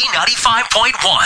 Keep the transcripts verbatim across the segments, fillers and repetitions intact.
ninety-five point one.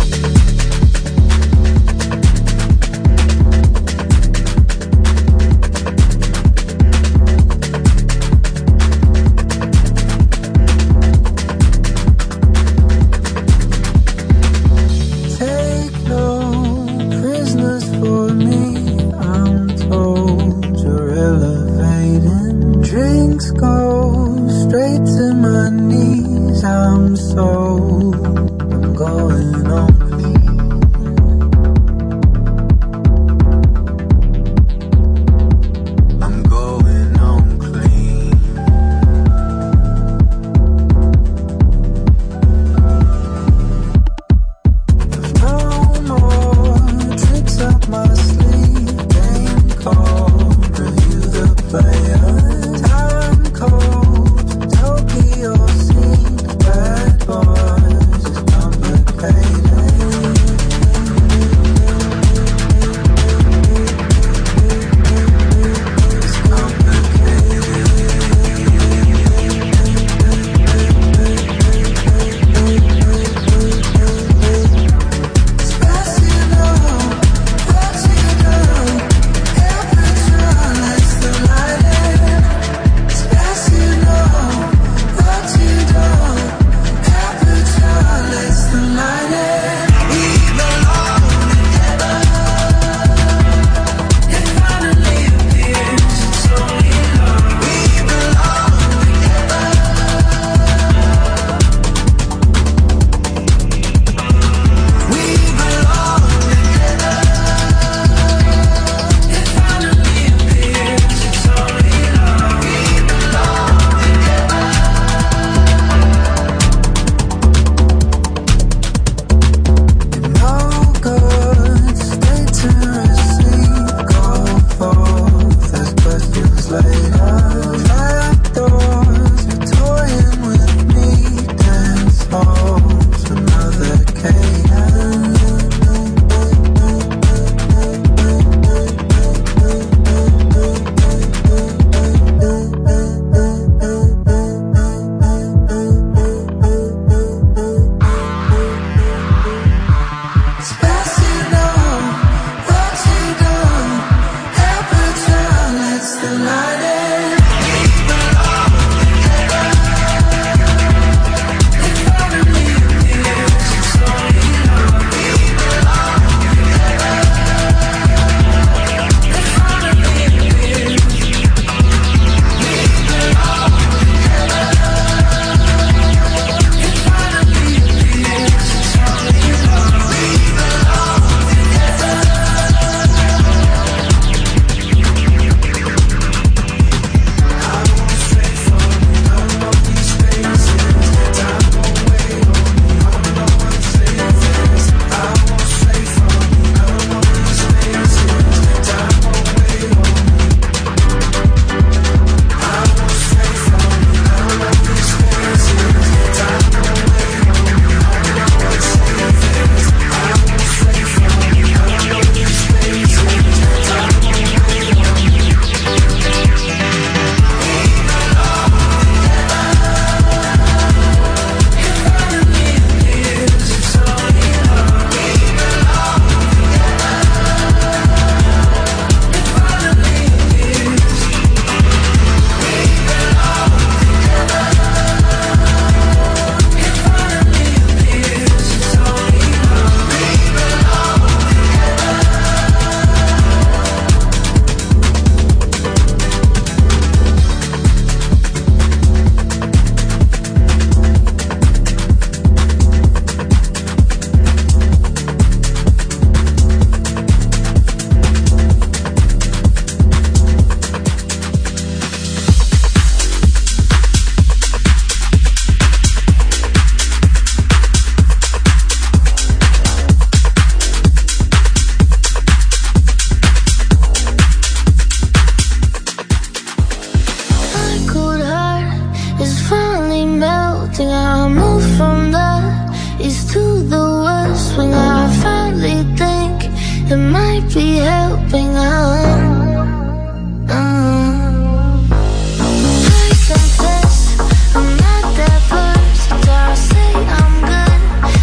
be helping out. Mm. I confess, I'm not that first. I say I'm good,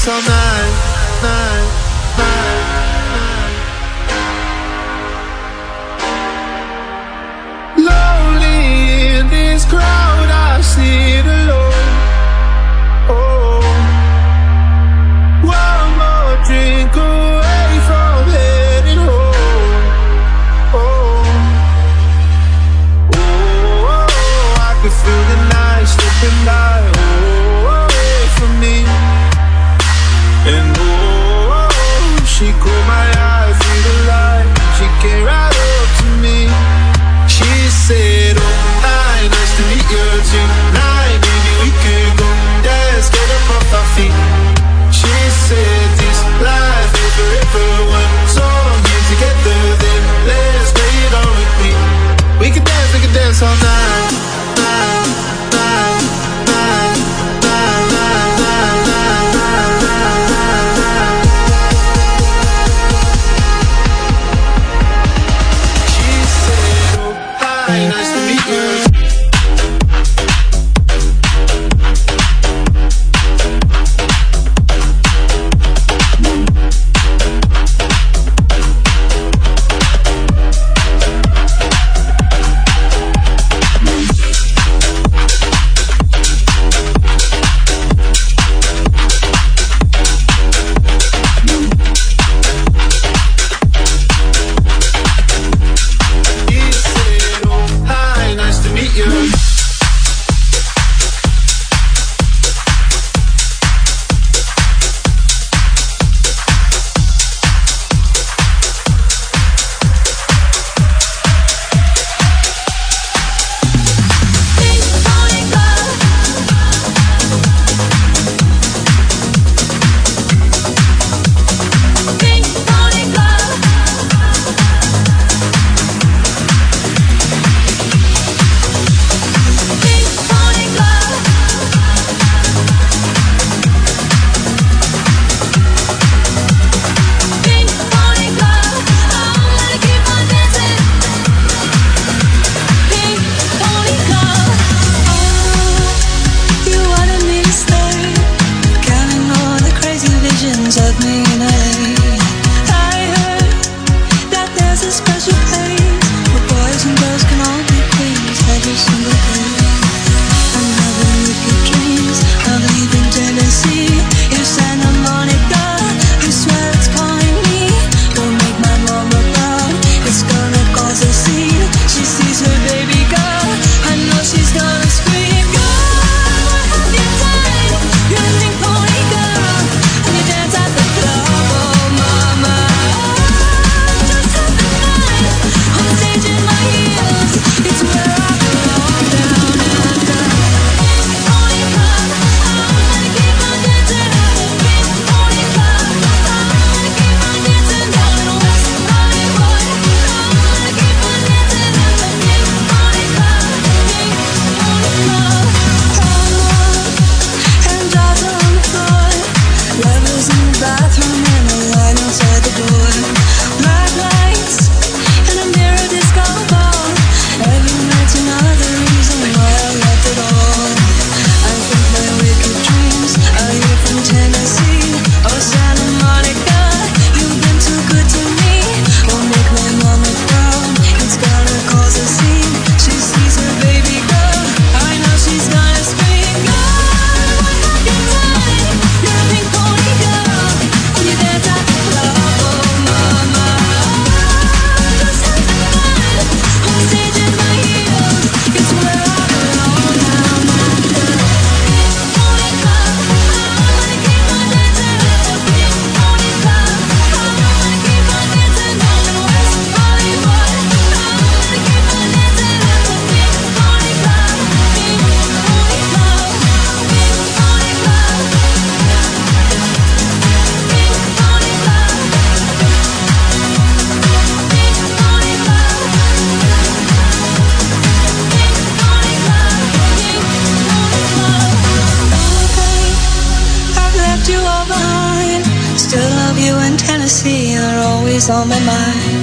dance all night, night, night, night. Lonely in this crowd, I sit alone. Oh, one more drink away from heading home. Oh, oh, oh, I can feel the night slipping by. Oh, away from me. And oh, she caught my eye through the light. She came right up to me. She said, oh, hi, nice to meet you tonight. Maybe we could go dance, get up off our feet. She said, this life is forever. One song here together, then let's play it on repeat. We can dance, we can dance all night, night, night, night, night, night, night, night, night, night. She said, oh, hi, nice to meet you. always on my mind.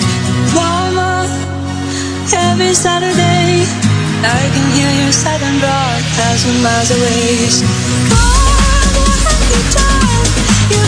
Mama, every Saturday I can hear your southern broad thousand miles away. So, God, what have you done? You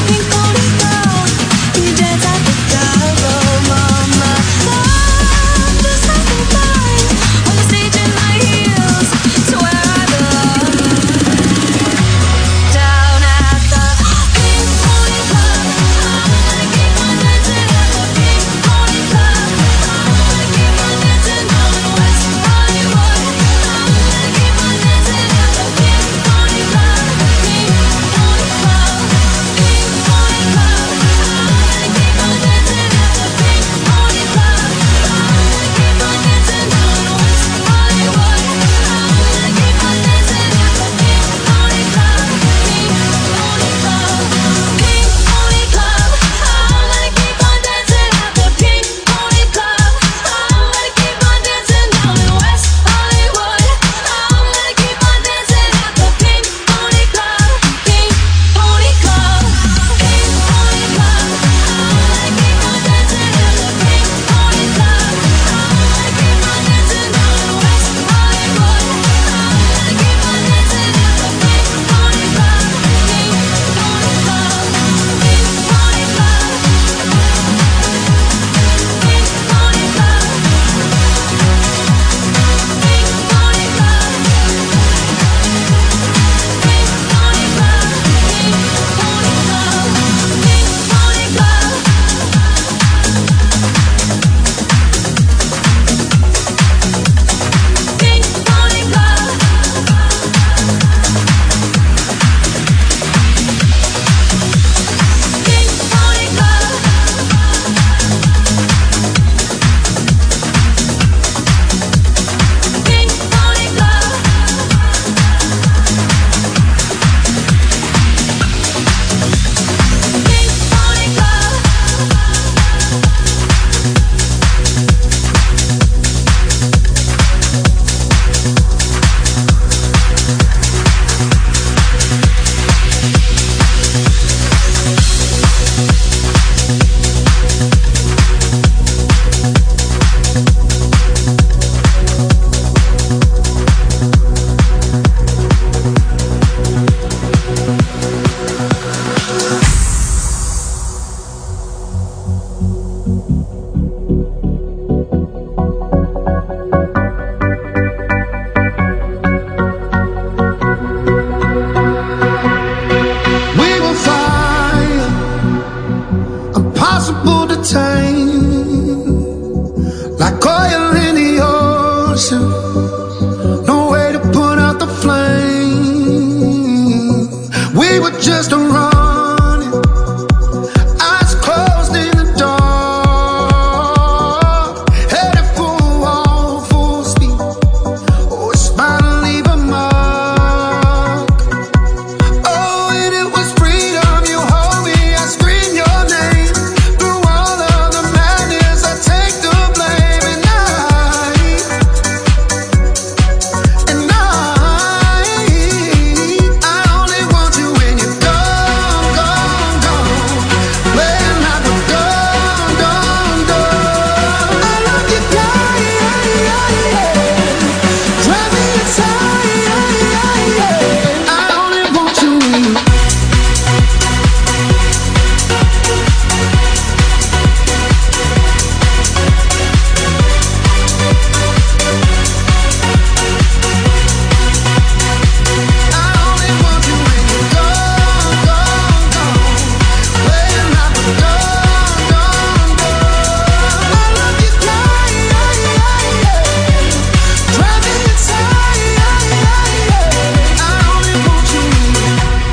unstoppable to tame, like oil in the ocean, no way to put out the flame. We were just a running, eyes closed in the dark, headed for a wall, full speed. Oh, it's bound to leave a mark. Oh, and it was freedom. You hold me, I scream your name. Through all of the madness, I take the blame. And I, and I, I only want you when you're gone, gone, gone. Playing like we're done, done, done. I love you, God, yeah, yeah, yeah. Drive me inside, yeah, yeah, yeah. I only want you when you. I only want you when you're gone, gone, gone. Playing like we're done, done, done. I love you, God, yeah, yeah, yeah. Drive me inside, yeah, yeah, yeah. I only want you when you.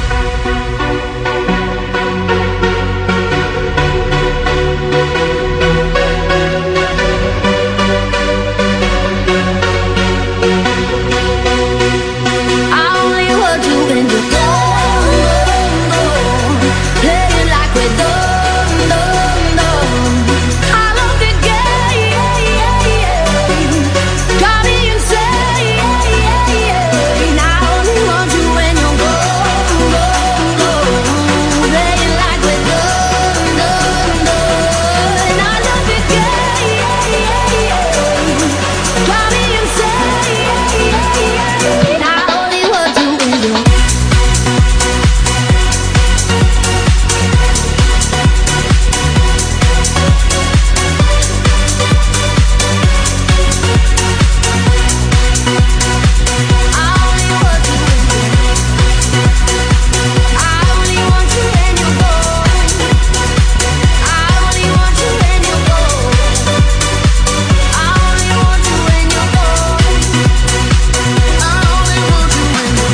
I only want you when you're gone, gone, gone. Playing like we're done, done, done. I love you, girl, yeah, yeah, yeah. Got me insane, yeah, yeah, yeah. And I only want you when you're gone, gone, gone. Playing like we're done, done, done. And I love you, girl, yeah, yeah, yeah. Got me insane, yeah, yeah, yeah. And I only want you when you're. I only want you when you're. I only want you when you're gone. I only want you when you're gone. I only want you when you're gone. I only want you when you're.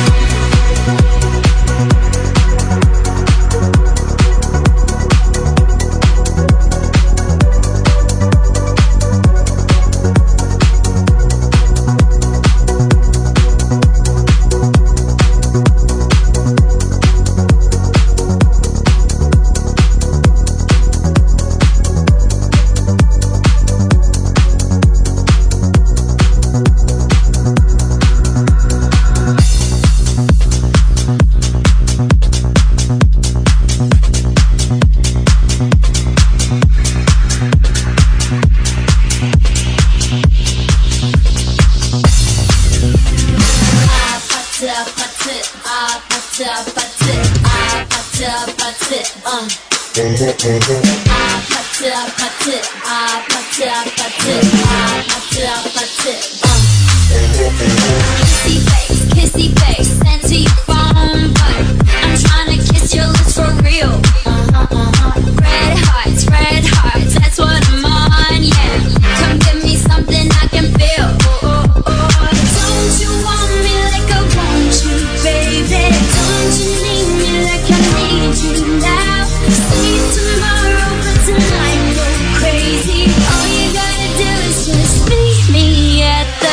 Kissy face, kissy face, sent to your phone, but I'm trying to kiss your lips for real. Red hearts, red hearts, that's what I'm on, yeah. Come give me something I can feel. Don't you want me like I want you, baby? Don't you need me like I need you now? See tomorrow, but tonight go crazy. All you gotta do is just meet me at the.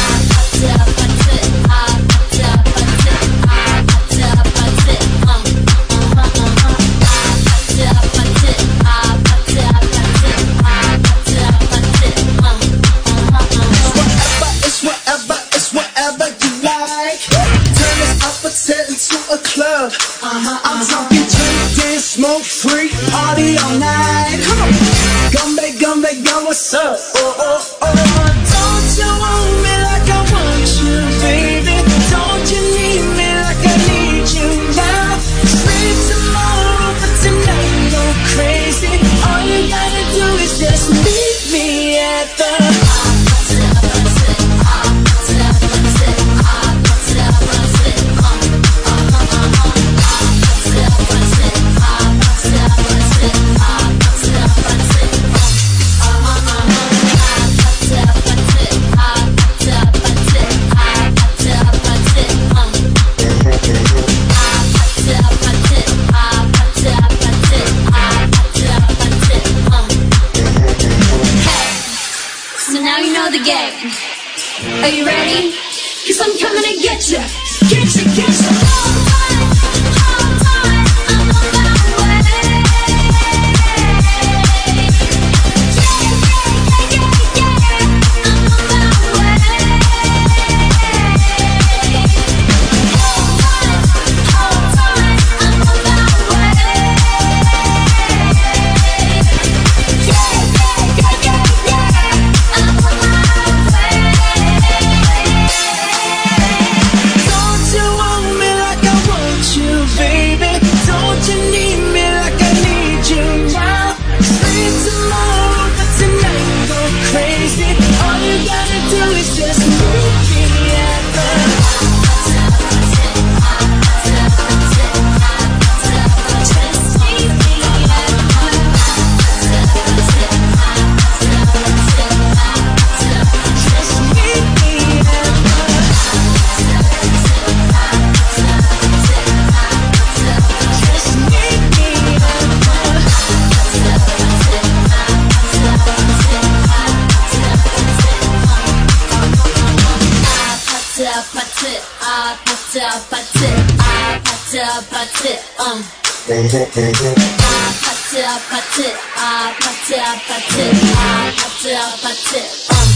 I'm talking drink, dance, smoke, free, party all night. Come on, Gumbe, Gumbe, Gum, what's up? Oh, oh, oh. Don't you want me like I want you, baby? Don't you need me like I need you now? Sleep tomorrow, but tonight go crazy. All you gotta do is just meet me at the. again. Are you ready? Cause I'm coming to get you. Get you, get you. Hold tight, hold tight, I'm on my way. Yeah, yeah, yeah, yeah, yeah, I'm on my way. Hold tight, hold tight, I'm on my way. Yeah, yeah, yeah, yeah, yeah, I'm on my way. Don't you want me like I want you, baby? Don't you need me like I need you now? Sleep tomorrow, but tonight go crazy. All you gotta do is just meet me at the just meet me at just meet me at just meet me um. I put it, I put it, I put it, I put it, I put it, I put it, um.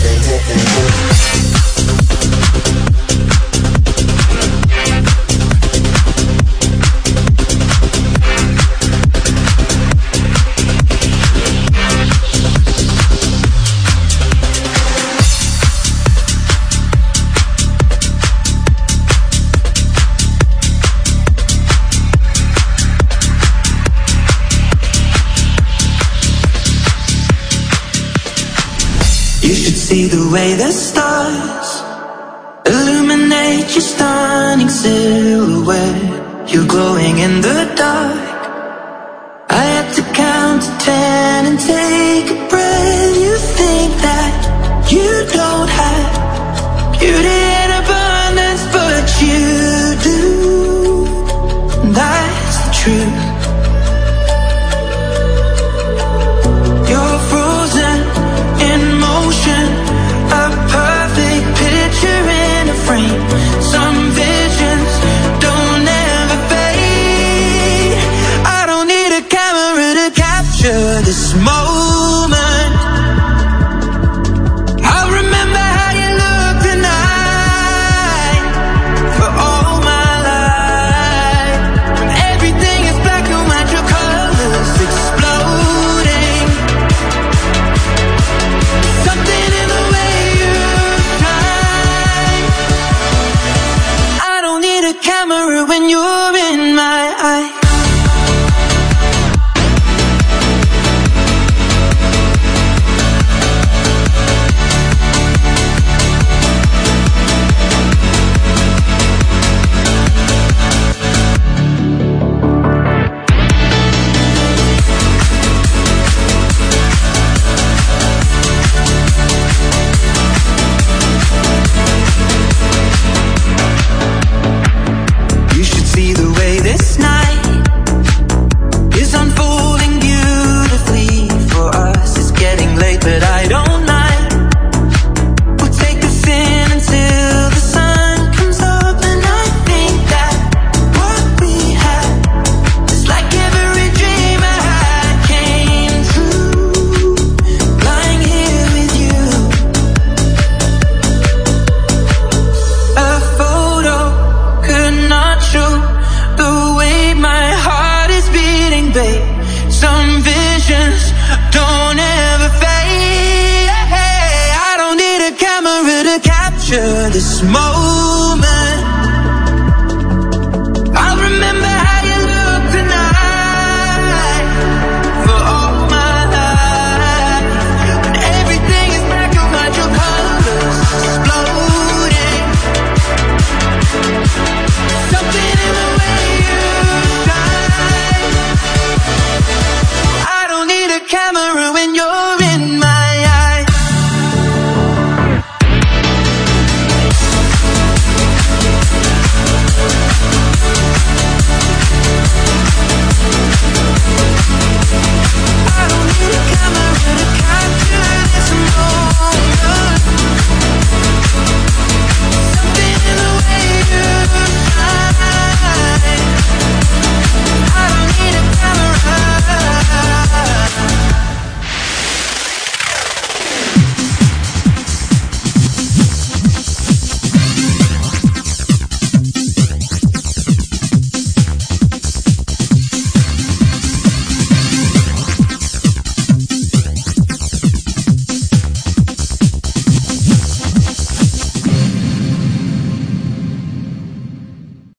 You should see the way the stars illuminate your stunning silhouette. You're glowing in the dark. I had to count to ten and take a breath. You think that you don't have beauty in abundance, but you do. That's the truth. You're frozen in motion, a perfect picture in a frame. Some visions don't ever fade. I don't need a camera to capture this moment. I'll remember how you look tonight for all my life. When everything is black and white, your colors exploding. Something in the way you shine. I don't need a camera when you're in my eyes. You should see the way this night is unfolding beautifully for us. It's getting late, but I don't mind. We'll take this in until the sun comes up, and I think that what we had is like every dream I had came true. Lying here with you, a photo could not show the way my heart is beating, babe. Some visions don't ever fade. I don't need a camera to capture this moment.